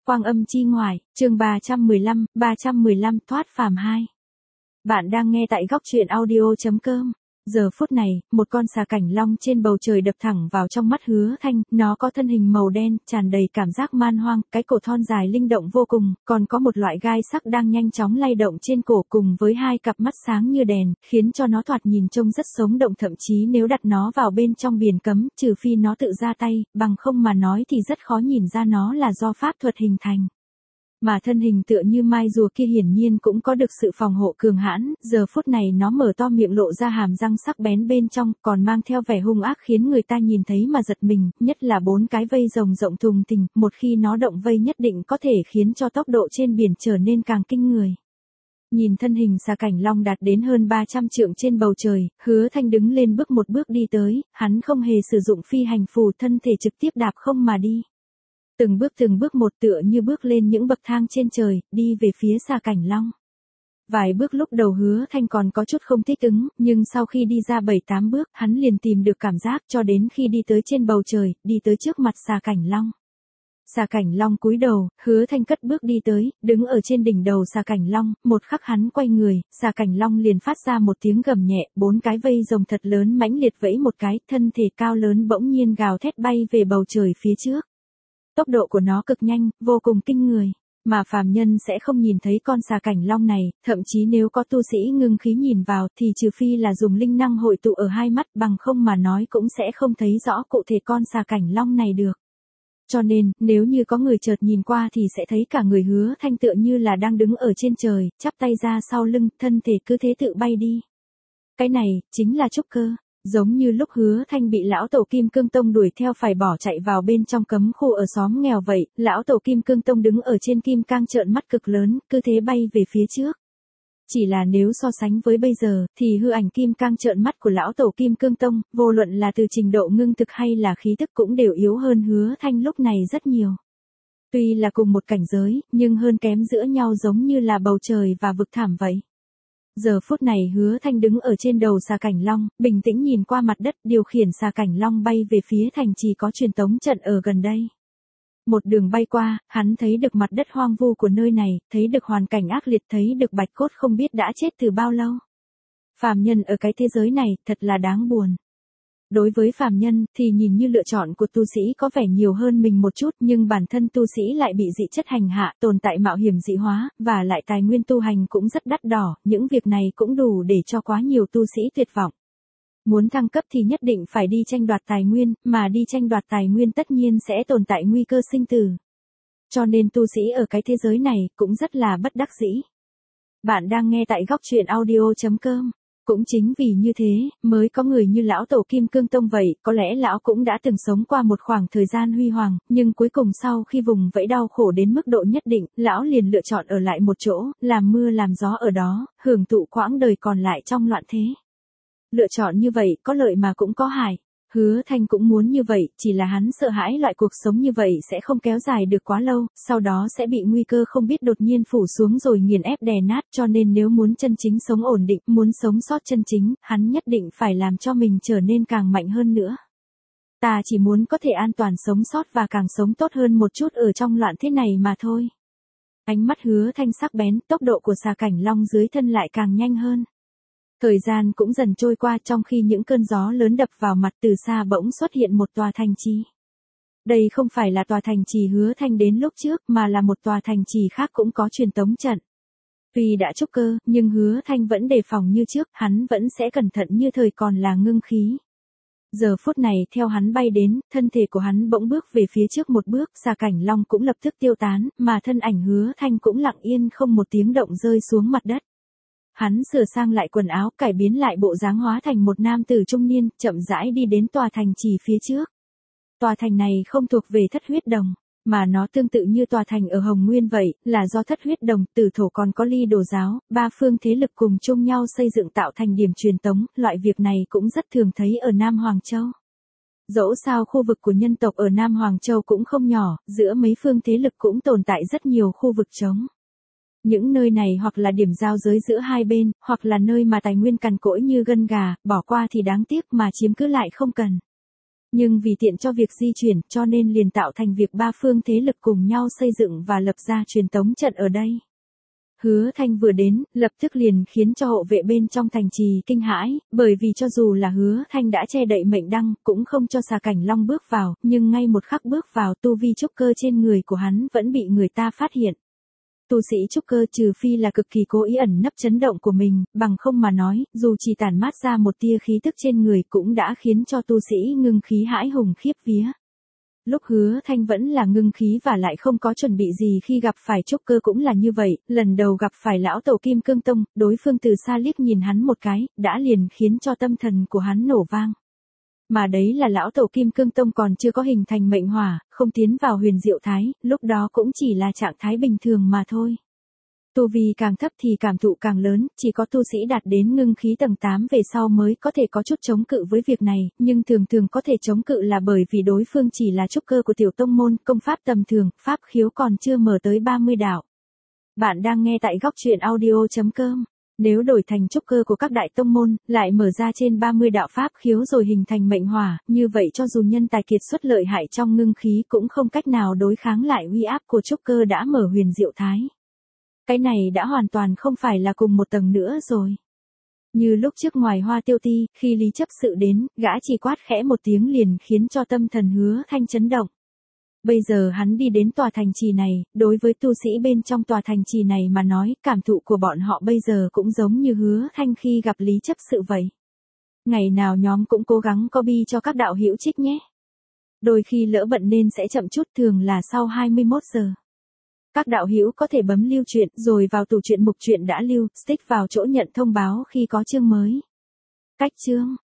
Quang âm chi ngoại, chương 315 thoát phàm 2. Bạn đang nghe tại góc truyện audio.com. Giờ phút này, một con xà cảnh long trên bầu trời đập thẳng vào trong mắt Hứa Thanh, nó có thân hình màu đen, tràn đầy cảm giác man hoang, cái cổ thon dài linh động vô cùng, còn có một loại gai sắc đang nhanh chóng lay động trên cổ cùng với hai cặp mắt sáng như đèn, khiến cho nó thoạt nhìn trông rất sống động, thậm chí nếu đặt nó vào bên trong biển cấm, trừ phi nó tự ra tay, bằng không mà nói thì rất khó nhìn ra nó là do pháp thuật hình thành. Mà thân hình tựa như mai rùa kia hiển nhiên cũng có được sự phòng hộ cường hãn, giờ phút này nó mở to miệng lộ ra hàm răng sắc bén bên trong, còn mang theo vẻ hung ác khiến người ta nhìn thấy mà giật mình, nhất là 4 cái vây rồng rộng thùng thình, một khi nó động vây nhất định có thể khiến cho tốc độ trên biển trở nên càng kinh người. Nhìn thân hình xà cảnh long đạt đến hơn 300 trượng trên bầu trời, Hứa Thanh đứng lên bước một bước đi tới, hắn không hề sử dụng phi hành phù, thân thể trực tiếp đạp không mà đi. Từng bước một tựa như bước lên những bậc thang trên trời, đi về phía xà cảnh long. Vài bước lúc đầu Hứa Thanh còn có chút không thích ứng, nhưng sau khi đi ra 7-8 bước, hắn liền tìm được cảm giác cho đến khi đi tới trên bầu trời, đi tới trước mặt xà cảnh long. Xà cảnh long cúi đầu, Hứa Thanh cất bước đi tới, đứng ở trên đỉnh đầu xà cảnh long, một khắc hắn quay người, xà cảnh long liền phát ra một tiếng gầm nhẹ, 4 cái vây rồng thật lớn mãnh liệt vẫy một cái, thân thể cao lớn bỗng nhiên gào thét bay về bầu trời phía trước. Tốc độ của nó cực nhanh, vô cùng kinh người, mà phàm nhân sẽ không nhìn thấy con xà cảnh long này, thậm chí nếu có tu sĩ ngưng khí nhìn vào thì trừ phi là dùng linh năng hội tụ ở hai mắt, bằng không mà nói cũng sẽ không thấy rõ cụ thể con xà cảnh long này được. Cho nên, nếu như có người chợt nhìn qua thì sẽ thấy cả người Hứa Thanh tựa như là đang đứng ở trên trời, chắp tay ra sau lưng, thân thể cứ thế tự bay đi. Cái này, chính là trúc cơ. Giống như lúc Hứa Thanh bị lão tổ Kim Cương Tông đuổi theo phải bỏ chạy vào bên trong cấm khu ở xóm nghèo vậy, lão tổ Kim Cương Tông đứng ở trên kim cang trợn mắt cực lớn, cứ thế bay về phía trước. Chỉ là nếu so sánh với bây giờ, thì hư ảnh kim cang trợn mắt của lão tổ Kim Cương Tông, vô luận là từ trình độ ngưng thực hay là khí tức cũng đều yếu hơn Hứa Thanh lúc này rất nhiều. Tuy là cùng một cảnh giới, nhưng hơn kém giữa nhau giống như là bầu trời và vực thẳm vậy. Giờ phút này Hứa Thanh đứng ở trên đầu xà cảnh long, bình tĩnh nhìn qua mặt đất, điều khiển xà cảnh long bay về phía thành trì có truyền tống trận ở gần đây. Một đường bay qua, hắn thấy được mặt đất hoang vu của nơi này, thấy được hoàn cảnh ác liệt, thấy được bạch cốt không biết đã chết từ bao lâu. Phàm nhân ở cái thế giới này, thật là đáng buồn. Đối với phàm nhân, thì nhìn như lựa chọn của tu sĩ có vẻ nhiều hơn mình một chút, nhưng bản thân tu sĩ lại bị dị chất hành hạ, tồn tại mạo hiểm dị hóa, và lại tài nguyên tu hành cũng rất đắt đỏ, những việc này cũng đủ để cho quá nhiều tu sĩ tuyệt vọng. Muốn thăng cấp thì nhất định phải đi tranh đoạt tài nguyên, mà đi tranh đoạt tài nguyên tất nhiên sẽ tồn tại nguy cơ sinh tử. Cho nên tu sĩ ở cái thế giới này, cũng rất là bất đắc dĩ. Bạn đang nghe tại góc truyện audio.com. Cũng chính vì như thế, mới có người như lão tổ Kim Cương Tông vậy, có lẽ lão cũng đã từng sống qua một khoảng thời gian huy hoàng, nhưng cuối cùng sau khi vùng vẫy đau khổ đến mức độ nhất định, lão liền lựa chọn ở lại một chỗ, làm mưa làm gió ở đó, hưởng thụ quãng đời còn lại trong loạn thế. Lựa chọn như vậy, có lợi mà cũng có hại. Hứa Thanh cũng muốn như vậy, chỉ là hắn sợ hãi loại cuộc sống như vậy sẽ không kéo dài được quá lâu, sau đó sẽ bị nguy cơ không biết đột nhiên phủ xuống rồi nghiền ép đè nát, cho nên nếu muốn chân chính sống ổn định, muốn sống sót chân chính, hắn nhất định phải làm cho mình trở nên càng mạnh hơn nữa. Ta chỉ muốn có thể an toàn sống sót và càng sống tốt hơn một chút ở trong loạn thế này mà thôi. Ánh mắt Hứa Thanh sắc bén, tốc độ của xà cảnh long dưới thân lại càng nhanh hơn. Thời gian cũng dần trôi qua trong khi những cơn gió lớn đập vào mặt, từ xa bỗng xuất hiện một tòa thành trì. Đây không phải là tòa thành trì Hứa Thanh đến lúc trước mà là một tòa thành trì khác cũng có truyền tống trận. Tuy đã trúc cơ, nhưng Hứa Thanh vẫn đề phòng như trước, hắn vẫn sẽ cẩn thận như thời còn là ngưng khí. Giờ phút này theo hắn bay đến, thân thể của hắn bỗng bước về phía trước một bước, xà cảnh long cũng lập tức tiêu tán, mà thân ảnh Hứa Thanh cũng lặng yên không một tiếng động rơi xuống mặt đất. Hắn sửa sang lại quần áo, cải biến lại bộ dáng hóa thành một nam tử trung niên, chậm rãi đi đến tòa thành trì phía trước. Tòa thành này không thuộc về Thất Huyết Đồng, mà nó tương tự như tòa thành ở Hồng Nguyên vậy, là do Thất Huyết Đồng, Tử Thổ còn có Ly Đồ giáo, ba phương thế lực cùng chung nhau xây dựng tạo thành điểm truyền tống, loại việc này cũng rất thường thấy ở Nam Hoàng Châu. Dẫu sao khu vực của nhân tộc ở Nam Hoàng Châu cũng không nhỏ, giữa mấy phương thế lực cũng tồn tại rất nhiều khu vực trống. Những nơi này hoặc là điểm giao giới giữa hai bên, hoặc là nơi mà tài nguyên cằn cỗi như gân gà, bỏ qua thì đáng tiếc mà chiếm cứ lại không cần. Nhưng vì tiện cho việc di chuyển cho nên liền tạo thành việc ba phương thế lực cùng nhau xây dựng và lập ra truyền tống trận ở đây. Hứa Thanh vừa đến, lập tức liền khiến cho hộ vệ bên trong thành trì kinh hãi, bởi vì cho dù là Hứa Thanh đã che đậy mệnh đăng, cũng không cho xà cảnh long bước vào, nhưng ngay một khắc bước vào tu vi trúc cơ trên người của hắn vẫn bị người ta phát hiện. Tu sĩ trúc cơ trừ phi là cực kỳ cố ý ẩn nấp chấn động của mình, bằng không mà nói, dù chỉ tản mát ra một tia khí tức trên người cũng đã khiến cho tu sĩ ngưng khí hãi hùng khiếp vía. Lúc Hứa Thanh vẫn là ngưng khí và lại không có chuẩn bị gì khi gặp phải trúc cơ cũng là như vậy, lần đầu gặp phải lão tổ Kim Cương Tông, đối phương từ xa liếc nhìn hắn một cái, đã liền khiến cho tâm thần của hắn nổ vang. Mà đấy là lão tổ Kim Cương Tông còn chưa có hình thành mệnh hỏa, không tiến vào huyền diệu thái, lúc đó cũng chỉ là trạng thái bình thường mà thôi. Tu vi càng thấp thì cảm thụ càng lớn, chỉ có tu sĩ đạt đến ngưng khí tầng 8 về sau mới có thể có chút chống cự với việc này, nhưng thường thường có thể chống cự là bởi vì đối phương chỉ là trúc cơ của tiểu tông môn, công pháp tầm thường, pháp khiếu còn chưa mở tới 30 đạo. Bạn đang nghe tại góc truyện audio.com. Nếu đổi thành trúc cơ của các đại tông môn, lại mở ra trên 30 đạo pháp khiếu rồi hình thành mệnh hỏa, như vậy cho dù nhân tài kiệt xuất lợi hại trong ngưng khí cũng không cách nào đối kháng lại uy áp của trúc cơ đã mở huyền diệu thái. Cái này đã hoàn toàn không phải là cùng một tầng nữa rồi. Như lúc trước ngoài Hoa Tiêu Ti, khi Lý Chấp Sự đến, gã chỉ quát khẽ một tiếng liền khiến cho tâm thần Hứa Thanh chấn động. Bây giờ hắn đi đến tòa thành trì này, đối với tu sĩ bên trong tòa thành trì này mà nói, cảm thụ của bọn họ bây giờ cũng giống như Hứa Thanh khi gặp Lý Chấp Sự vậy. Ngày nào nhóm cũng cố gắng copy cho các đạo hữu trích nhé. Đôi khi lỡ bận nên sẽ chậm chút, thường là sau 21 giờ. Các đạo hữu có thể bấm lưu truyện rồi vào tủ truyện mục truyện đã lưu, stick vào chỗ nhận thông báo khi có chương mới. Cách chương